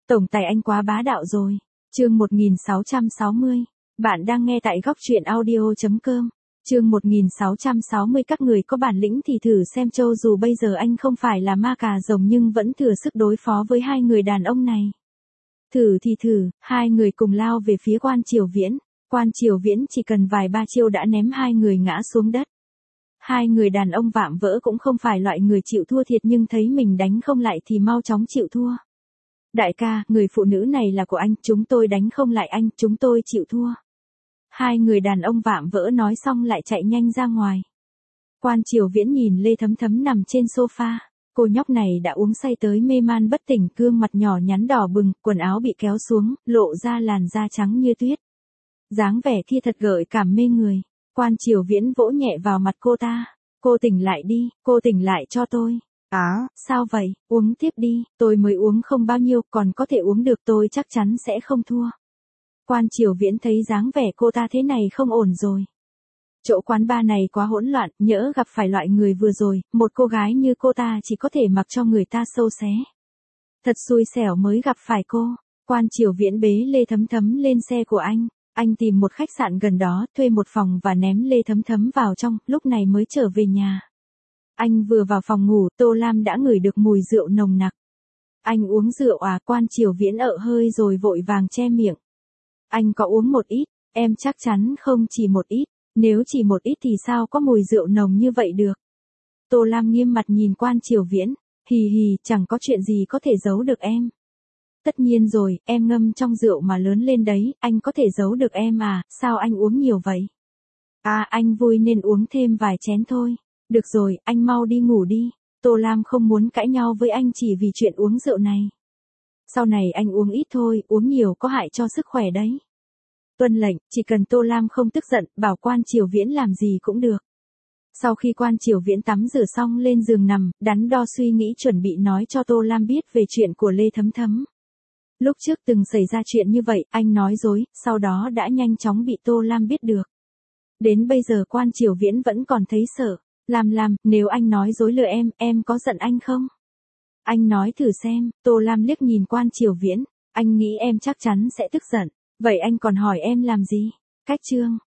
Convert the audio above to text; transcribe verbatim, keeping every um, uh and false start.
Tổng tài anh quá bá đạo rồi. Chương một nghìn sáu trăm sáu mươi. Bạn đang nghe tại góc truyện audio chấm com. Chương một nghìn sáu trăm sáu mươi. Các người có bản lĩnh thì thử xem, cho dù bây giờ anh không phải là ma cà rồng nhưng vẫn thừa sức đối phó với hai người đàn ông này. Thử thì thử, hai người cùng lao về phía Quan Triều Viễn. Quan Triều Viễn chỉ cần vài ba chiêu đã ném hai người ngã xuống đất. Hai người đàn ông vạm vỡ cũng không phải loại người chịu thua thiệt, nhưng thấy mình đánh không lại thì mau chóng chịu thua. Đại ca, người phụ nữ này là của anh, chúng tôi đánh không lại anh, chúng tôi chịu thua. Hai người đàn ông vạm vỡ nói xong lại chạy nhanh ra ngoài. Quan Triều Viễn nhìn Lê Thấm Thấm nằm trên sofa. Cô nhóc này đã uống say tới mê man bất tỉnh, gương mặt nhỏ nhắn đỏ bừng, quần áo bị kéo xuống, lộ ra làn da trắng như tuyết. Dáng vẻ kia thật gợi cảm mê người. Quan Triều Viễn vỗ nhẹ vào mặt cô ta. Cô tỉnh lại đi, cô tỉnh lại cho tôi. À, sao vậy, uống tiếp đi, tôi mới uống không bao nhiêu, còn có thể uống được, tôi chắc chắn sẽ không thua. Quan Triều Viễn thấy dáng vẻ cô ta thế này không ổn rồi. Chỗ quán bar này quá hỗn loạn, nhỡ gặp phải loại người vừa rồi, một cô gái như cô ta chỉ có thể mặc cho người ta xâu xé. Thật xui xẻo mới gặp phải cô. Quan Triều Viễn bế Lê Thấm Thấm lên xe của anh. Anh tìm một khách sạn gần đó, thuê một phòng và ném Lê Thấm Thấm vào trong, lúc này mới trở về nhà. Anh vừa vào phòng ngủ, Tô Lam đã ngửi được mùi rượu nồng nặc. Anh uống rượu à? Quan Triều Viễn ợ hơi rồi vội vàng che miệng. Anh có uống một ít, em chắc chắn không chỉ một ít, nếu chỉ một ít thì sao có mùi rượu nồng như vậy được. Tô Lam nghiêm mặt nhìn Quan Triều Viễn, hì hì, chẳng có chuyện gì có thể giấu được em. Tất nhiên rồi, em ngâm trong rượu mà lớn lên đấy, anh có thể giấu được em à, sao anh uống nhiều vậy? À, anh vui nên uống thêm vài chén thôi. Được rồi, anh mau đi ngủ đi. Tô Lam không muốn cãi nhau với anh chỉ vì chuyện uống rượu này. Sau này anh uống ít thôi, uống nhiều có hại cho sức khỏe đấy. Tuân lệnh, chỉ cần Tô Lam không tức giận, bảo Quan Triều Viễn làm gì cũng được. Sau khi Quan Triều Viễn tắm rửa xong lên giường nằm, đắn đo suy nghĩ chuẩn bị nói cho Tô Lam biết về chuyện của Lê Thấm Thấm. Lúc trước từng xảy ra chuyện như vậy, anh nói dối, sau đó đã nhanh chóng bị Tô Lam biết được. Đến bây giờ Quan Triều Viễn vẫn còn thấy sợ. Lam Lam, nếu anh nói dối lừa em, em có giận anh không? Anh nói thử xem. Tô Lam liếc nhìn Quan Triều Viễn. Anh nghĩ em chắc chắn sẽ tức giận. Vậy anh còn hỏi em làm gì? Cách chương.